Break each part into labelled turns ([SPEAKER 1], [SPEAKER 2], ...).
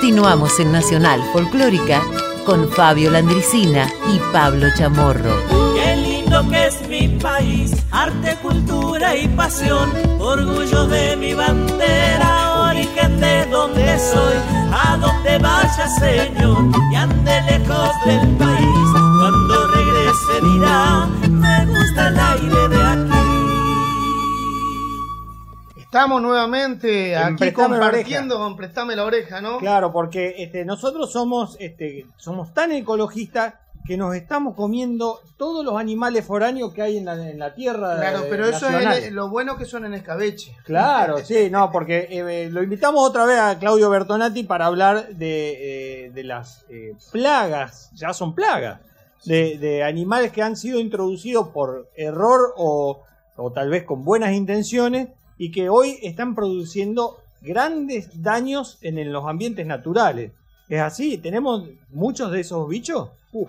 [SPEAKER 1] Continuamos en Nacional Folclórica con Fabio Landricina y Pablo Chamorro.
[SPEAKER 2] Qué lindo que es mi país, arte, cultura y pasión, orgullo de mi bandera, origen de donde soy, a donde vaya señor, y ande lejos del país, cuando regrese dirá, me gusta el aire de aquí.
[SPEAKER 3] Estamos nuevamente aquí
[SPEAKER 4] Prestame
[SPEAKER 3] compartiendo con Prestame la Oreja, ¿no?
[SPEAKER 4] Claro, porque nosotros somos tan ecologistas que nos estamos comiendo todos los animales foráneos que hay en la tierra.
[SPEAKER 3] Claro, pero eso es lo bueno que son en escabeche.
[SPEAKER 4] Claro, sí, no, porque lo invitamos otra vez a Claudio Bertonati para hablar de las plagas, ya son plagas, de animales que han sido introducidos por error o tal vez con buenas intenciones, y que hoy están produciendo grandes daños en los ambientes naturales. ¿Es así? ¿Tenemos muchos de esos bichos?
[SPEAKER 5] Uf.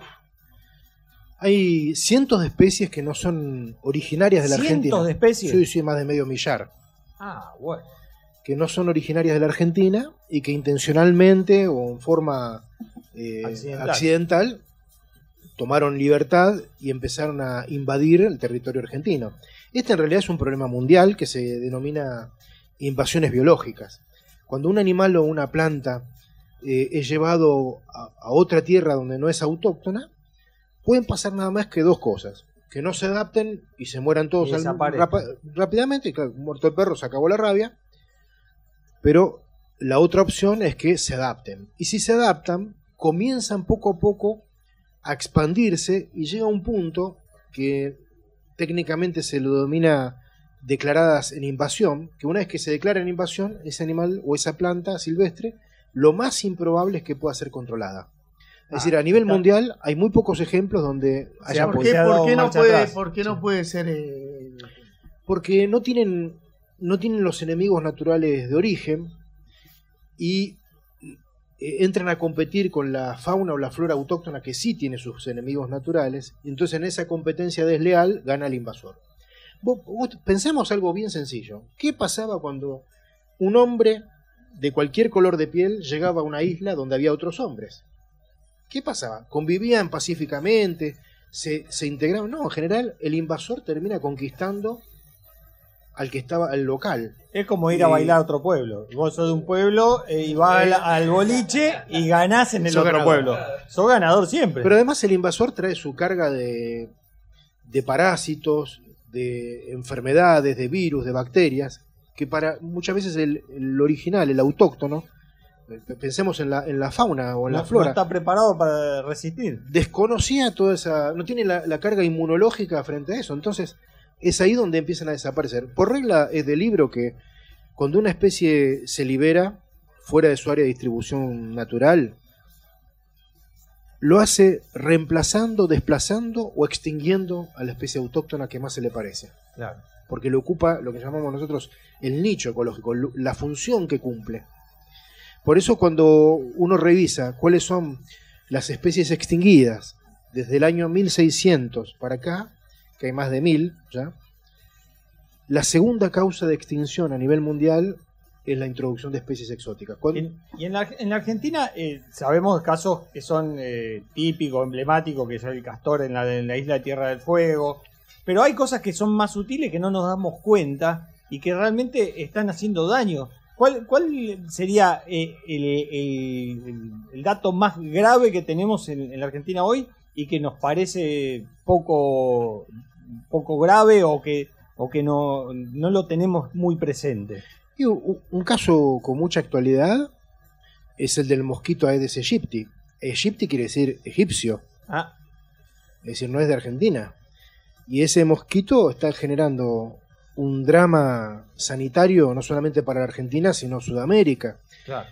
[SPEAKER 5] Hay cientos de especies que no son originarias de la Argentina.
[SPEAKER 4] ¿Cientos de especies?
[SPEAKER 5] Sí, más de medio millar.
[SPEAKER 4] Ah, bueno.
[SPEAKER 5] Que no son originarias de la Argentina y que intencionalmente o en forma accidental tomaron libertad y empezaron a invadir el territorio argentino. Este en realidad es un problema mundial que se denomina invasiones biológicas. Cuando un animal o una planta es llevado a otra tierra donde no es autóctona, pueden pasar nada más que dos cosas: que no se adapten y se mueran todos rápidamente. Claro, muerto el perro, se acabó la rabia. Pero la otra opción es que se adapten. Y si se adaptan, comienzan poco a poco a expandirse y llega a un punto que técnicamente se lo denomina declaradas en invasión, que una vez que se declara en invasión, ese animal o esa planta silvestre, lo más improbable es que pueda ser controlada. Es decir, a nivel mundial hay muy pocos ejemplos donde haya
[SPEAKER 3] ¿Por qué no puede ser?
[SPEAKER 5] Porque no tienen los enemigos naturales de origen y entran a competir con la fauna o la flora autóctona que sí tiene sus enemigos naturales, y entonces en esa competencia desleal gana el invasor. Pensemos algo bien sencillo. ¿Qué pasaba cuando un hombre de cualquier color de piel llegaba a una isla donde había otros hombres? ¿Qué pasaba? ¿Convivían pacíficamente? ¿Se integraban? No, en general el invasor termina conquistando al que estaba, al local.
[SPEAKER 4] Es como ir a bailar a otro pueblo. Vos sos de un pueblo y vas al boliche y ganás en el otro pueblo. Sos ganador siempre.
[SPEAKER 5] Pero además el invasor trae su carga de parásitos, de enfermedades, de virus, de bacterias, que para muchas veces el original, el autóctono, pensemos en la fauna o en la flora,
[SPEAKER 4] no está preparado para resistir.
[SPEAKER 5] Desconocía toda esa, no tiene la carga inmunológica frente a eso. Entonces es ahí donde empiezan a desaparecer. Por regla es del libro que cuando una especie se libera fuera de su área de distribución natural, lo hace reemplazando, desplazando o extinguiendo a la especie autóctona que más se le parece.
[SPEAKER 4] Claro.
[SPEAKER 5] Porque le ocupa lo que llamamos nosotros el nicho ecológico, la función que cumple. Por eso cuando uno revisa cuáles son las especies extinguidas desde el año 1600 para acá, que hay más de 1000 ya, la segunda causa de extinción a nivel mundial es la introducción de especies exóticas.
[SPEAKER 4] Y en la Argentina sabemos casos que son típicos, emblemáticos, que es el castor en la isla de Tierra del Fuego, pero hay cosas que son más sutiles que no nos damos cuenta y que realmente están haciendo daño. ¿Cuál sería el dato más grave que tenemos en la Argentina hoy y que nos parece poco grave o que no lo tenemos muy presente?
[SPEAKER 5] Y un caso con mucha actualidad es el del mosquito Aedes aegypti. Aegypti quiere decir egipcio. Es decir, no es de Argentina. Y ese mosquito está generando un drama sanitario no solamente para la Argentina, sino Sudamérica.
[SPEAKER 4] Claro.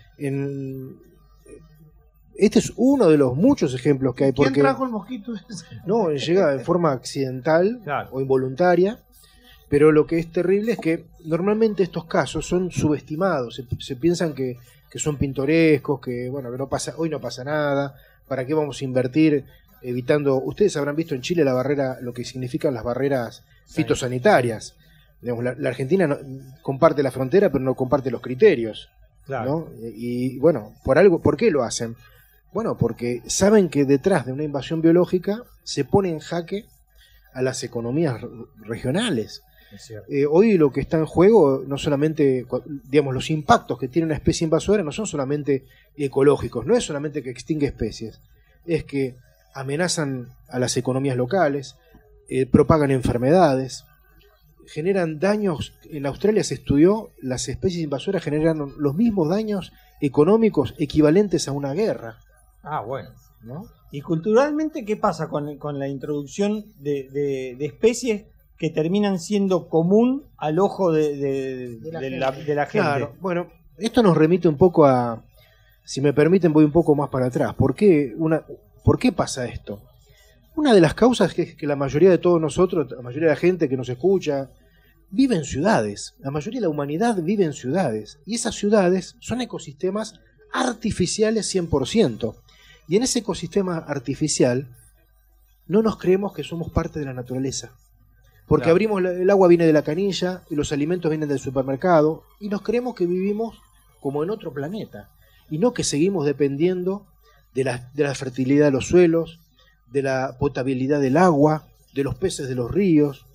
[SPEAKER 5] Este es uno de los muchos ejemplos que hay.
[SPEAKER 3] ¿Quién trajo el mosquito ese?
[SPEAKER 5] No, llega en forma accidental,
[SPEAKER 4] claro,
[SPEAKER 5] o involuntaria. Pero lo que es terrible es que normalmente estos casos son subestimados. Se piensan que son pintorescos, que bueno, que hoy no pasa nada. ¿Para qué vamos a invertir evitando? Ustedes habrán visto en Chile la barrera, lo que significan las barreras fitosanitarias. Digamos, la Argentina comparte la frontera, pero no comparte los criterios. Claro. ¿No? Y bueno, ¿por qué lo hacen? Bueno, porque saben que detrás de una invasión biológica se pone en jaque a las economías regionales. Hoy lo que está en juego, no solamente, digamos, los impactos que tiene una especie invasora no son solamente ecológicos, no es solamente que extingue especies, es que amenazan a las economías locales, propagan enfermedades, generan daños. En Australia se estudió, las especies invasoras generan los mismos daños económicos equivalentes a una guerra.
[SPEAKER 4] Bueno. ¿No? ¿Y culturalmente qué pasa con la introducción de especies que terminan siendo común al ojo de la gente?
[SPEAKER 5] Claro, bueno, esto nos remite un poco a, si me permiten voy un poco más para atrás. ¿Por qué pasa esto? Una de las causas es que la mayoría de todos nosotros, la mayoría de la gente que nos escucha, vive en ciudades. La mayoría de la humanidad vive en ciudades. Y esas ciudades son ecosistemas artificiales 100%. Y en ese ecosistema artificial no nos creemos que somos parte de la naturaleza. Porque abrimos el agua viene de la canilla y los alimentos vienen del supermercado y nos creemos que vivimos como en otro planeta y no que seguimos dependiendo de la fertilidad de los suelos, de la potabilidad del agua, de los peces de los ríos.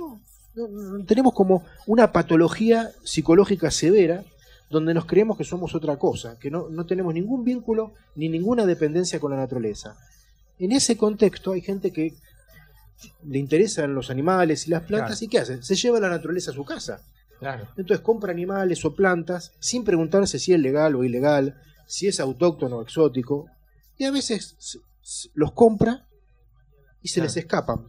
[SPEAKER 5] No, tenemos como una patología psicológica severa donde nos creemos que somos otra cosa, que no tenemos ningún vínculo ni ninguna dependencia con la naturaleza. En ese contexto hay gente que le interesan los animales y las plantas, ¿y qué hace? Se lleva la naturaleza a su casa. Entonces compra animales o plantas sin preguntarse si es legal o ilegal, si es autóctono o exótico, y a veces los compra y se les escapan.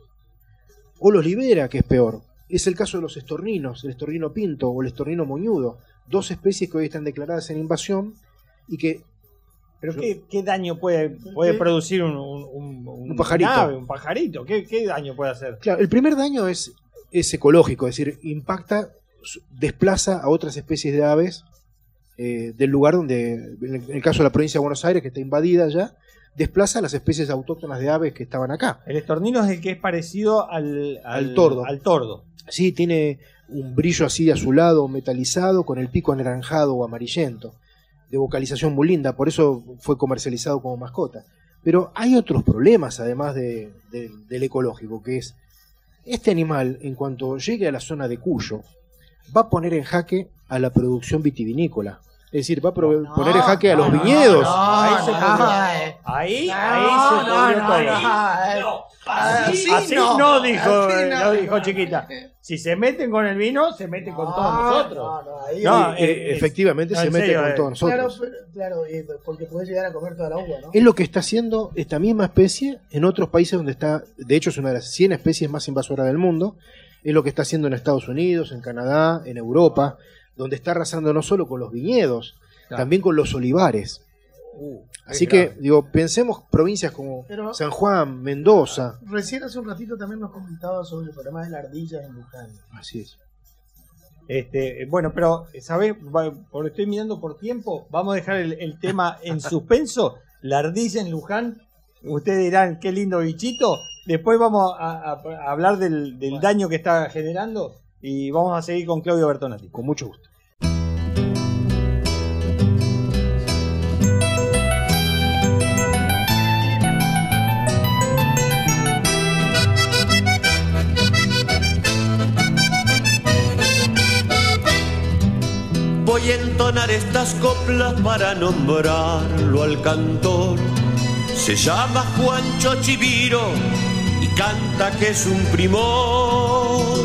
[SPEAKER 5] O los libera, que es peor. Es el caso de los estorninos, el estornino pinto o el estornino moñudo, 2 especies que hoy están declaradas en invasión y que...
[SPEAKER 4] ¿Pero qué daño puede producir un
[SPEAKER 5] pajarito?
[SPEAKER 4] Ave, un pajarito. ¿Qué daño puede hacer?
[SPEAKER 5] Claro, el primer daño es ecológico, es decir, impacta, desplaza a otras especies de aves del lugar donde, en el caso de la provincia de Buenos Aires, que está invadida ya, desplaza a las especies autóctonas de aves que estaban acá.
[SPEAKER 4] El estornino es el que es parecido al
[SPEAKER 5] tordo.
[SPEAKER 4] Al tordo.
[SPEAKER 5] Sí, tiene un brillo así azulado, metalizado, con el pico anaranjado o amarillento, de vocalización muy linda, por eso fue comercializado como mascota. Pero hay otros problemas, además del ecológico, que es, este animal, en cuanto llegue a la zona de Cuyo, va a poner en jaque a la producción vitivinícola. Es decir, va a poner en jaque a los viñedos.
[SPEAKER 4] Ahí se pudrió todo. Así no dijo Chiquita. Si se meten con el vino, se meten con todos nosotros.
[SPEAKER 5] Efectivamente se mete con todos nosotros.
[SPEAKER 3] Claro, porque podés llegar a comer toda la uva, ¿no?
[SPEAKER 5] Es lo que está haciendo esta misma especie en otros países donde está, de hecho es una de las 100 especies más invasoras del mundo. Es lo que está haciendo en Estados Unidos, en Canadá, en Europa, donde está arrasando no solo con los viñedos, también con los olivares. Así que, pensemos provincias como San Juan, Mendoza.
[SPEAKER 3] Recién hace un ratito también nos comentaba sobre el problema de la ardilla en Luján.
[SPEAKER 5] Así es.
[SPEAKER 4] Bueno, pero, ¿sabés? Porque estoy mirando por tiempo, vamos a dejar el tema en suspenso. La ardilla en Luján, ustedes dirán, qué lindo bichito. Después vamos a hablar del daño que está generando y vamos a seguir con Claudio Bertonati.
[SPEAKER 5] Con mucho gusto.
[SPEAKER 2] Voy a entonar estas coplas para nombrarlo al cantor. Se llama Juancho Chiviro y canta que es un primor.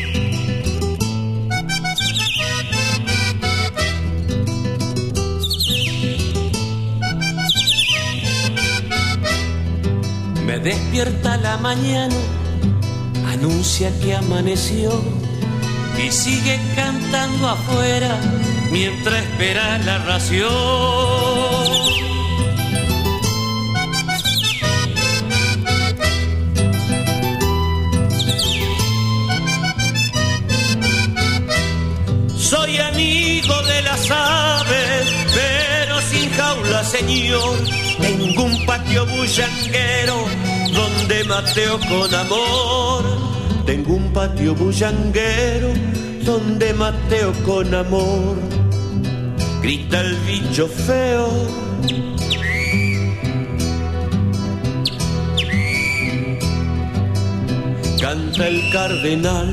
[SPEAKER 2] Me despierta la mañana, anuncia que amaneció y sigue cantando afuera mientras espera la ración. Soy amigo de las aves, pero sin jaula, señor. Tengo un patio bullanguero donde mateo con amor. Tengo un patio bullanguero donde mateo con amor.
[SPEAKER 6] grita el bicho feo. Canta el cardenal.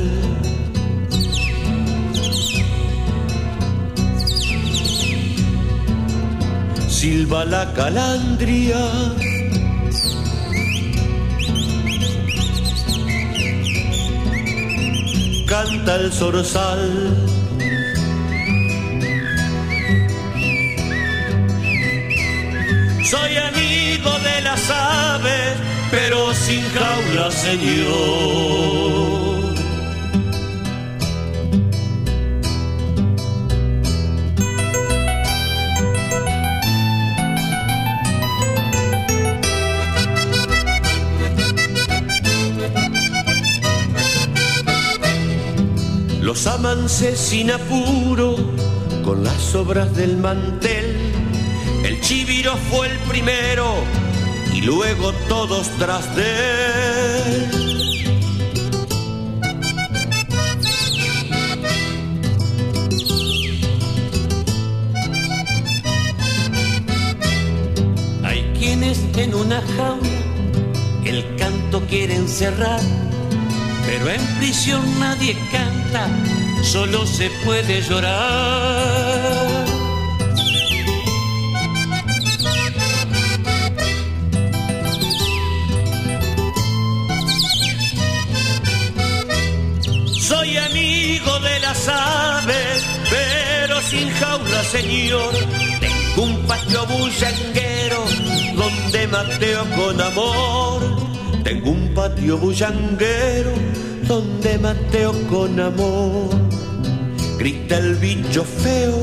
[SPEAKER 6] Silba la calandria. Canta el zorzal. Soy amigo de las aves, pero sin jaula, señor. Los amancé sin apuro con las obras del mantel. El chiviro fue el primero y luego todos tras de él. Hay quienes en una jaula el canto quieren cerrar, pero en prisión nadie canta, solo se puede llorar. Soy amigo de las aves, pero sin jaula, señor. Tengo un patio bullanguero donde mateo con amor. Tengo un patio bullanguero donde mateo con amor. Grita el bicho feo.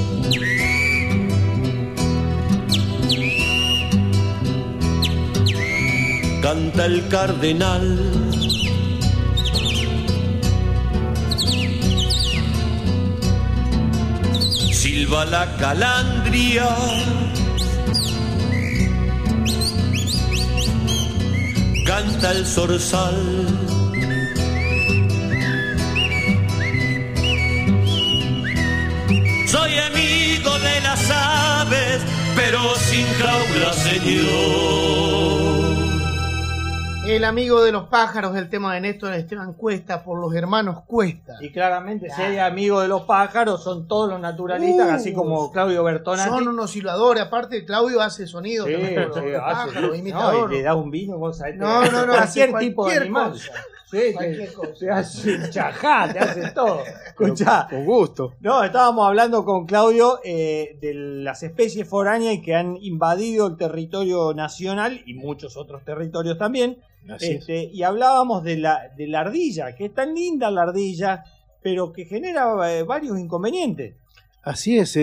[SPEAKER 6] Canta el cardenal. Silba la calandria. Canta el zorzal. Soy amigo de las aves, pero sin jaula, señor.
[SPEAKER 3] El amigo de los pájaros, el tema de Néstor Esteban Cuesta, por los hermanos Cuesta.
[SPEAKER 4] Y claramente, si hay amigos de los pájaros, son todos los naturalistas, así como Claudio Bertonati.
[SPEAKER 3] Son unos silbadores, aparte Claudio hace sonido también por los pájaros, imitador.
[SPEAKER 4] No, y le da un vino, vos sabés.
[SPEAKER 3] No,
[SPEAKER 4] cualquier tipo de animal.
[SPEAKER 3] Cosa.
[SPEAKER 4] Sí, te hace chajá, te hace todo. Escuchá.
[SPEAKER 5] Con gusto.
[SPEAKER 4] No, estábamos hablando con Claudio de las especies foráneas que han invadido el territorio nacional y muchos otros territorios también. Y hablábamos de la ardilla, que es tan linda la ardilla, pero que genera varios inconvenientes.
[SPEAKER 5] Así es.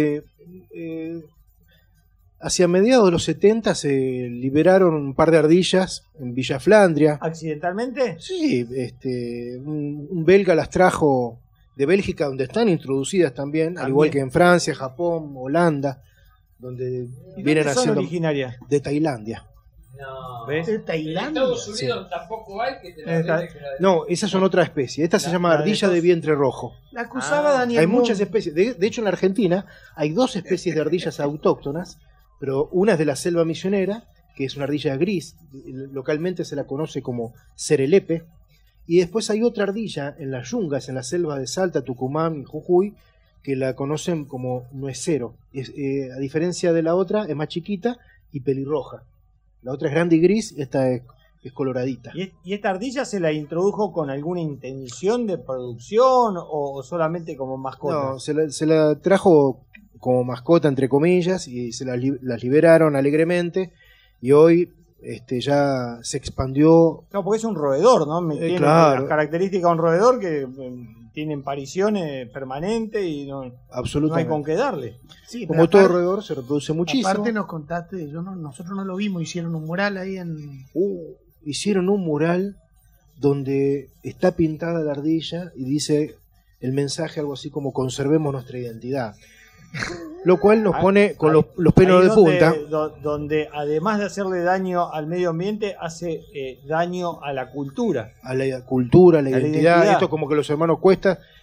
[SPEAKER 5] Hacia mediados de los 70 se liberaron un par de ardillas en Villa Flandria.
[SPEAKER 4] ¿Accidentalmente?
[SPEAKER 5] Sí, un belga las trajo de Bélgica, donde están introducidas también, al igual que en Francia, Japón, Holanda, donde vienen haciendo.
[SPEAKER 4] ¿Son originarias?
[SPEAKER 5] De Tailandia.
[SPEAKER 7] No.
[SPEAKER 4] ¿Ves?
[SPEAKER 3] ¿De Tailandia?
[SPEAKER 7] En Estados Unidos tampoco hay que te la den.
[SPEAKER 5] No, esas son otra especie. Esta se llama ardilla de vientre rojo.
[SPEAKER 3] La acusaba Daniel
[SPEAKER 5] Hay
[SPEAKER 3] Moon.
[SPEAKER 5] muchas especies. De hecho, en la Argentina hay dos especies de ardillas autóctonas, pero una es de la selva misionera, que es una ardilla gris, localmente se la conoce como cerelepe, y después hay otra ardilla en las yungas, en la selva de Salta, Tucumán y Jujuy, que la conocen como nuecero. A diferencia de la otra, es más chiquita y pelirroja. La otra es grande y gris, esta es coloradita.
[SPEAKER 4] ¿Y esta ardilla se la introdujo con alguna intención de producción o solamente como mascota?
[SPEAKER 5] No, se la trajo como mascota, entre comillas, y las liberaron alegremente, y hoy ya se expandió.
[SPEAKER 4] No, porque es un roedor, ¿no? Tiene
[SPEAKER 5] claro.
[SPEAKER 4] las características de un roedor que tienen pariciones permanentes y no hay con qué darle.
[SPEAKER 3] Sí,
[SPEAKER 5] como todo roedor, se reproduce muchísimo.
[SPEAKER 3] Aparte nos contaste, nosotros no lo vimos, hicieron un mural ahí en...
[SPEAKER 5] Hicieron un mural donde está pintada la ardilla y dice el mensaje algo así como conservemos nuestra identidad. Lo cual nos pone con los pelos de punta.
[SPEAKER 4] Donde además de hacerle daño al medio ambiente, hace daño a la cultura.
[SPEAKER 5] A la cultura, a la identidad. Esto como que los hermanos Cuesta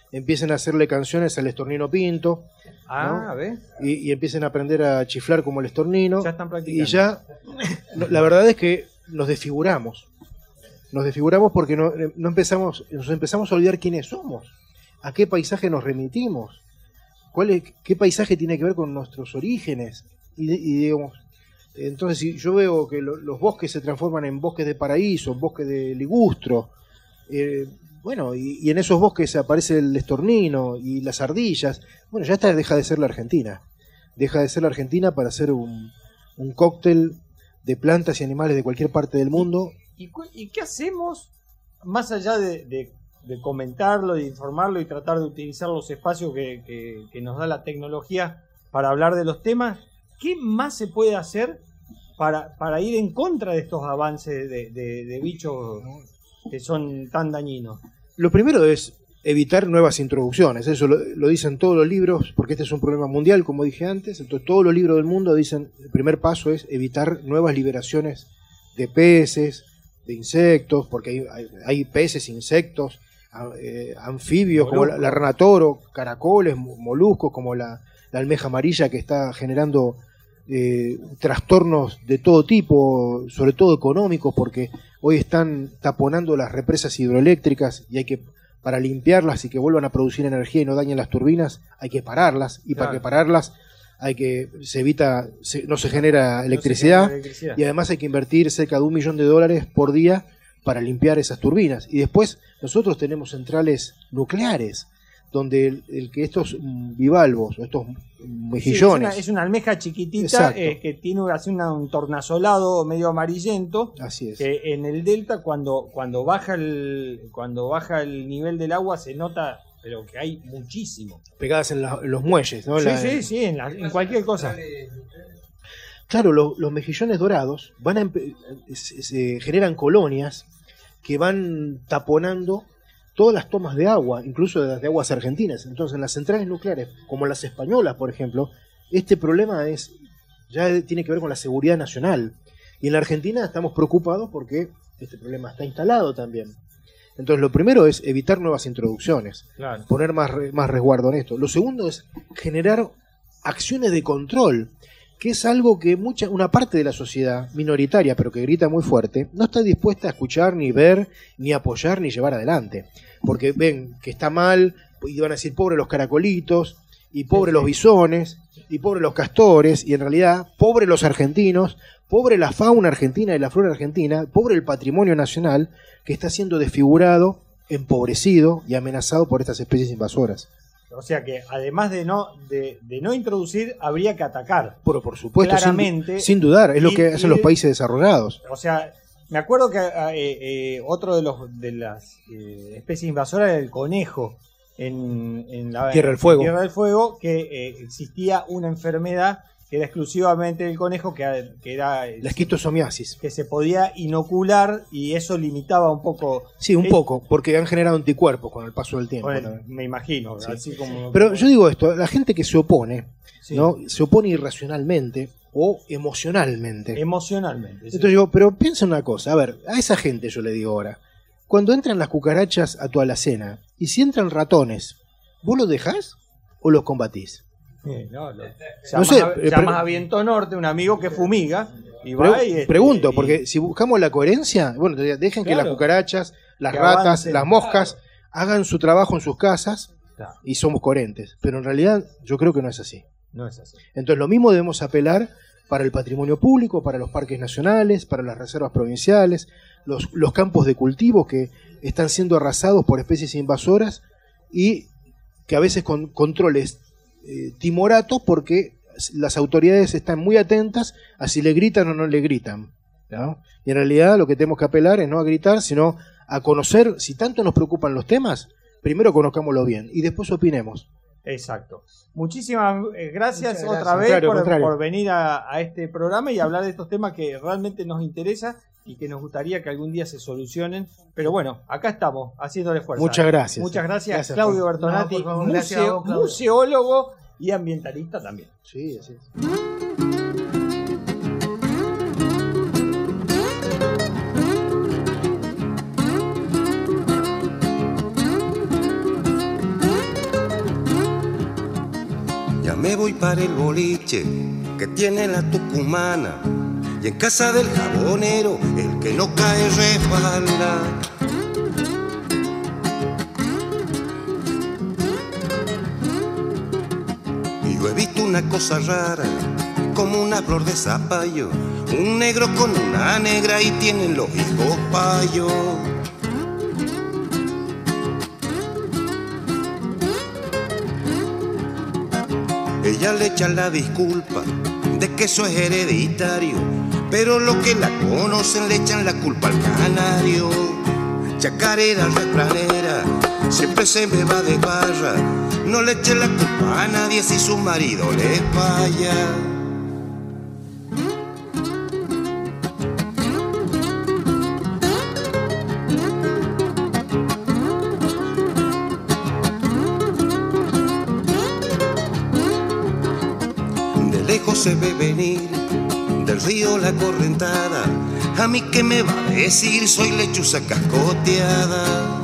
[SPEAKER 5] empiecen a hacerle canciones al Estornino Pinto, ¿no? Y empiecen a aprender a chiflar como el estornino.
[SPEAKER 4] Ya están practicando.
[SPEAKER 5] Y ya, la verdad es que nos desfiguramos. Nos desfiguramos porque nos empezamos a olvidar quiénes somos, a qué paisaje nos remitimos, qué paisaje tiene que ver con nuestros orígenes. Y digamos, entonces si yo veo que los bosques se transforman en bosques de paraíso, en bosques de ligustro, bueno, y en esos bosques aparece el estornino y las ardillas, bueno, ya deja de ser la Argentina. Deja de ser la Argentina para hacer un cóctel de plantas y animales de cualquier parte del mundo.
[SPEAKER 4] ¿Y qué hacemos, más allá de comentarlo, de informarlo y tratar de utilizar los espacios que nos da la tecnología para hablar de los temas? ¿Qué más se puede hacer para ir en contra de estos avances de bichos que son tan dañinos?
[SPEAKER 5] Lo primero es evitar nuevas introducciones. Eso lo dicen todos los libros, porque este es un problema mundial, como dije antes. Entonces todos los libros del mundo dicen, el primer paso es evitar nuevas liberaciones de peces, de insectos, porque hay peces, insectos, anfibios, como la rana toro, caracoles, moluscos, como la almeja amarilla, que está generando trastornos de todo tipo, sobre todo económicos, porque hoy están taponando las represas hidroeléctricas y para limpiarlas y que vuelvan a producir energía y no dañen las turbinas, hay que pararlas, y para que pararlas no se genera electricidad, y además hay que invertir cerca de $1 millón por día para limpiar esas turbinas. Y después nosotros tenemos centrales nucleares, donde estos bivalvos o estos mejillones,
[SPEAKER 4] es una almeja chiquitita que tiene así un tornasolado medio amarillento.
[SPEAKER 5] Así es.
[SPEAKER 4] Que en el delta cuando baja el nivel del agua se nota, pero que hay muchísimo
[SPEAKER 5] pegadas en los muelles, ¿no?
[SPEAKER 4] Sí, en cualquier cosa.
[SPEAKER 5] Claro, los mejillones dorados generan colonias que van taponando todas las tomas de agua, incluso de las de aguas argentinas. Entonces, en las centrales nucleares, como las españolas, por ejemplo, este problema ya tiene que ver con la seguridad nacional. Y en la Argentina estamos preocupados porque este problema está instalado también. Entonces, lo primero es evitar nuevas introducciones, poner más resguardo en esto. Lo segundo es generar acciones de control, que es algo que una parte de la sociedad minoritaria, pero que grita muy fuerte, no está dispuesta a escuchar, ni ver, ni apoyar, ni llevar adelante. Porque ven que está mal, y van a decir pobre los caracolitos, y pobre los bisones, y pobre los castores, y en realidad pobre los argentinos, pobre la fauna argentina y la flora argentina, pobre el patrimonio nacional, que está siendo desfigurado, empobrecido y amenazado por estas especies invasoras.
[SPEAKER 4] O sea que además de no introducir, habría que atacar.
[SPEAKER 5] Pero por supuesto,
[SPEAKER 4] claramente,
[SPEAKER 5] sin dudar, es lo que hacen los países desarrollados.
[SPEAKER 4] O sea, me acuerdo que otro de las especies invasoras era el conejo en la
[SPEAKER 5] Tierra del Fuego.
[SPEAKER 4] Tierra del Fuego, que existía una enfermedad que era exclusivamente del conejo, que era
[SPEAKER 5] la esquistosomiasis,
[SPEAKER 4] que se podía inocular, y eso limitaba un poco.
[SPEAKER 5] Sí, un poco, porque han generado anticuerpos con el paso del tiempo.
[SPEAKER 4] Bueno, me imagino. Sí. Así como.
[SPEAKER 5] Pero yo digo esto, la gente que se opone, ¿no? Se opone irracionalmente o emocionalmente.
[SPEAKER 4] Emocionalmente.
[SPEAKER 5] Entonces digo, pero piensa una cosa, a ver, a esa gente yo le digo ahora, cuando entran las cucarachas a tu alacena, y si entran ratones, ¿vos los dejás o los combatís?
[SPEAKER 4] Llamas a Viento Norte, un amigo que fumiga, y
[SPEAKER 5] pregunto, porque si buscamos la coherencia, bueno, dejen que las cucarachas, las ratas, las moscas hagan su trabajo en sus casas, y somos coherentes. Pero en realidad yo creo que no es así.
[SPEAKER 4] No es así.
[SPEAKER 5] Entonces lo mismo debemos apelar para el patrimonio público, para los parques nacionales, para las reservas provinciales, los campos de cultivo que están siendo arrasados por especies invasoras, y que a veces con controles timoratos, porque las autoridades están muy atentas a si le gritan o no le gritan, ¿no? Y en realidad lo que tenemos que apelar es no a gritar, sino a conocer. Si tanto nos preocupan los temas, primero conozcámoslo bien y después opinemos.
[SPEAKER 4] Exacto. Muchísimas gracias otra vez por venir a este programa y hablar de estos temas que realmente nos interesa y que nos gustaría que algún día se solucionen. Pero bueno, acá estamos, haciéndole fuerza.
[SPEAKER 5] Muchas gracias.
[SPEAKER 4] Muchas gracias, Claudio Bertonati, museólogo y ambientalista también.
[SPEAKER 5] Sí, así es.
[SPEAKER 8] Ya me voy para el boliche que tiene la tucumana, y en casa del jabonero el que no cae resbala. Y yo he visto una cosa rara, como una flor de zapallo, un negro con una negra y tienen los hijos payos. Ella le echa la disculpa de que eso es hereditario, pero los que la conocen le echan la culpa al canario. Chacarera, refranera, siempre se me va de barra, no le eche la culpa a nadie si su marido le falla. Se ve venir del río la correntada, a mí que me va a decir soy lechuza cascoteada.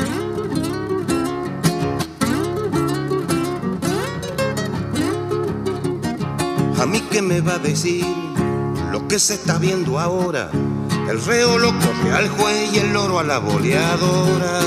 [SPEAKER 8] A mí que me va a decir lo que se está viendo ahora, el reo lo corre al juez y el loro a la boleadora.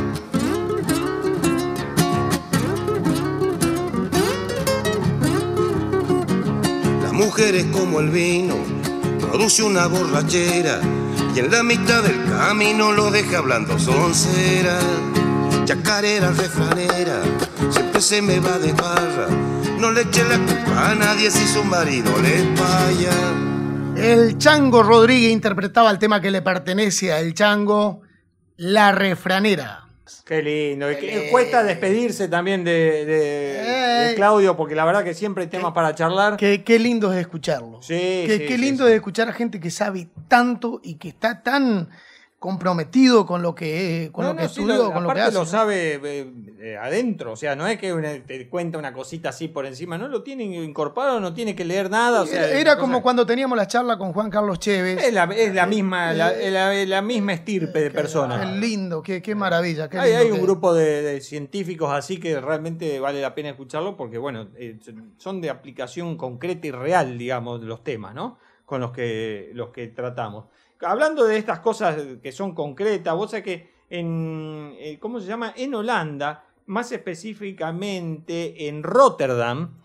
[SPEAKER 8] Mujeres como el vino, produce una borrachera y en la mitad del camino lo deja hablando soncera. Chacarera, refranera, siempre se me va de barra, no le eche la culpa a nadie si su marido le falla.
[SPEAKER 3] El Chango Rodríguez interpretaba el tema que le pertenece a El Chango, La Refranera.
[SPEAKER 4] Qué lindo. Cuesta despedirse también de Claudio, porque la verdad que siempre hay temas para charlar.
[SPEAKER 3] Qué lindo es escucharlo. Qué lindo es escuchar a gente que sabe tanto y que está tan comprometido con lo que estudió, con lo que hace.
[SPEAKER 4] Lo sabe adentro, o sea, no es que te cuenta una cosita así por encima, no lo tiene incorporado, no tiene que leer nada. O sea,
[SPEAKER 3] era como cuando teníamos la charla con Juan Carlos Chévez.
[SPEAKER 4] Es la misma estirpe de personas.
[SPEAKER 3] Qué lindo, qué maravilla. Qué
[SPEAKER 4] hay un grupo de científicos así que realmente vale la pena escucharlo porque, bueno, son de aplicación concreta y real, digamos, los temas, ¿no? Con los que tratamos. Hablando de estas cosas que son concretas, vos sabés que ¿cómo se llama? En Holanda, más específicamente en Rotterdam,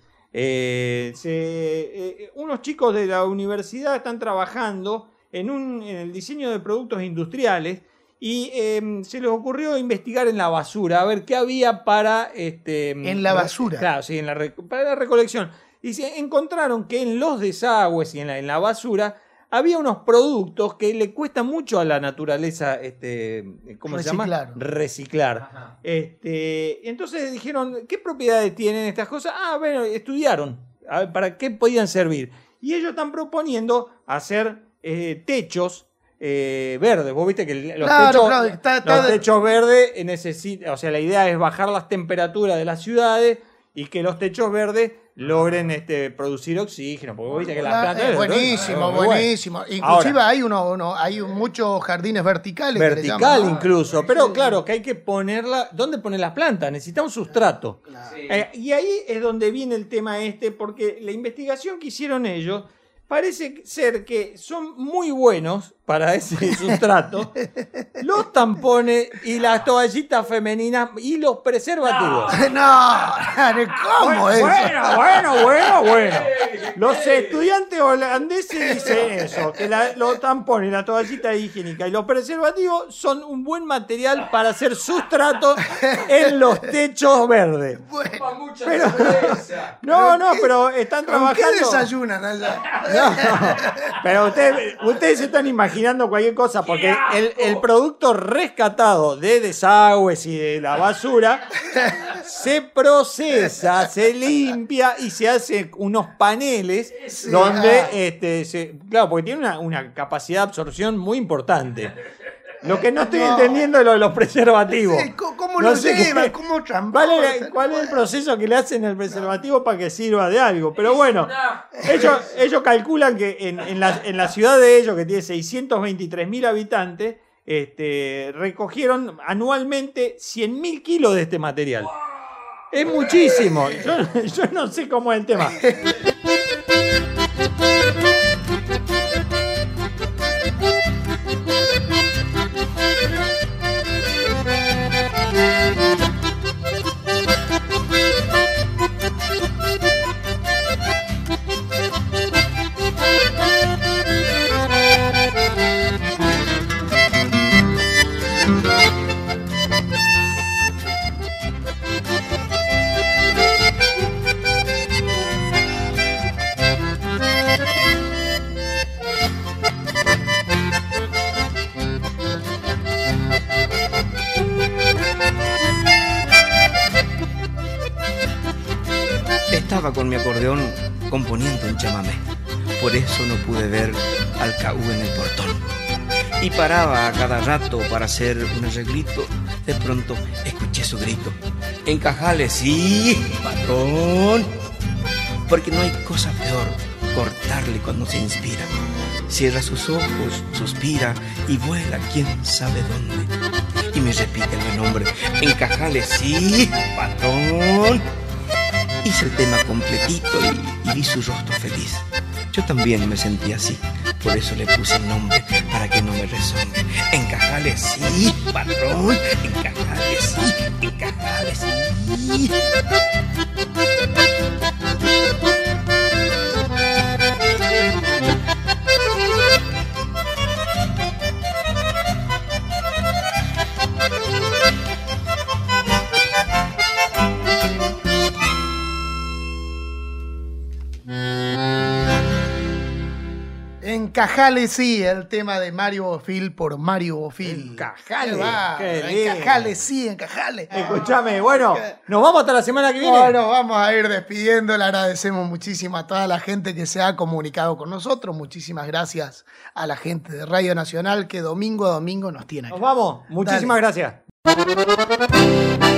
[SPEAKER 4] unos chicos de la universidad están trabajando en el diseño de productos industriales y se les ocurrió investigar en la basura, a ver qué había para...
[SPEAKER 3] ¿En la basura?
[SPEAKER 4] Claro, sí, para la recolección. Y se encontraron que en los desagües y en la basura había unos productos que le cuesta mucho a la naturaleza, ¿cómo se llama? Reciclar. Entonces dijeron, ¿qué propiedades tienen estas cosas? Bueno, estudiaron a ver, para qué podían servir. Y ellos están proponiendo hacer techos verdes. Vos viste que los techos verdes necesitan, o sea, la idea es bajar las temperaturas de las ciudades y que los techos verdes logren producir oxígeno, porque vos viste que las plantas...
[SPEAKER 3] buenísimo. Inclusive ahora, hay muchos jardines verticales.
[SPEAKER 4] Vertical incluso, pero claro, que hay que ponerla... ¿Dónde poner las plantas? Necesita un sustrato. Claro. Y ahí es donde viene el tema porque la investigación que hicieron ellos parece ser que son muy buenos para ese sustrato, los tampones y las toallitas femeninas y los preservativos.
[SPEAKER 3] ¿Cómo es?
[SPEAKER 4] Bueno. Los estudiantes holandeses dicen eso, que los tampones, la toallita higiénica y los preservativos son un buen material para hacer sustrato en los techos verdes.
[SPEAKER 3] Bueno,
[SPEAKER 4] pero están trabajando...
[SPEAKER 3] ¿Qué desayunan allá?
[SPEAKER 4] Pero ustedes se están imaginando cualquier cosa, porque el producto rescatado de desagües y de la basura se procesa, se limpia y se hace unos paneles donde, claro, porque tiene una capacidad de absorción muy importante. Lo que no estoy entendiendo es lo de los preservativos.
[SPEAKER 3] ¿Cómo lo llevan? ¿Cómo transportan?
[SPEAKER 4] ¿Cuál es el proceso que le hacen al preservativo para que sirva de algo? Pero bueno, ellos calculan que en la ciudad de ellos, que tiene 623.000 habitantes, recogieron anualmente 100.000 kilos de este material. Es muchísimo. Yo no sé cómo es el tema.
[SPEAKER 9] Estaba con mi acordeón componiendo un chamamé. Por eso no pude ver al caú en el portón. Y paraba a cada rato para hacer un arreglito. De pronto escuché su grito. Encajale, sí, patrón. Porque no hay cosa peor, cortarle cuando se inspira. Cierra sus ojos, suspira y vuela quién sabe dónde. Y me repite el nombre. Encajale, sí, patrón. Hice el tema completito y vi su rostro feliz. Yo también me sentí así, por eso le puse el nombre, para que no me resongue. Encajale, sí, patrón. Encajale, sí, encajale, sí.
[SPEAKER 3] Encajale, sí, el tema de Mario Bofill por Mario Bofill.
[SPEAKER 4] Encajale,
[SPEAKER 3] sí, encajale.
[SPEAKER 4] Escuchame, bueno, nos vamos hasta la semana que viene.
[SPEAKER 3] Bueno, vamos a ir despidiendo. Le agradecemos muchísimo a toda la gente que se ha comunicado con nosotros. Muchísimas gracias a la gente de Radio Nacional que domingo a domingo nos tiene aquí.
[SPEAKER 4] Nos vamos, muchísimas gracias.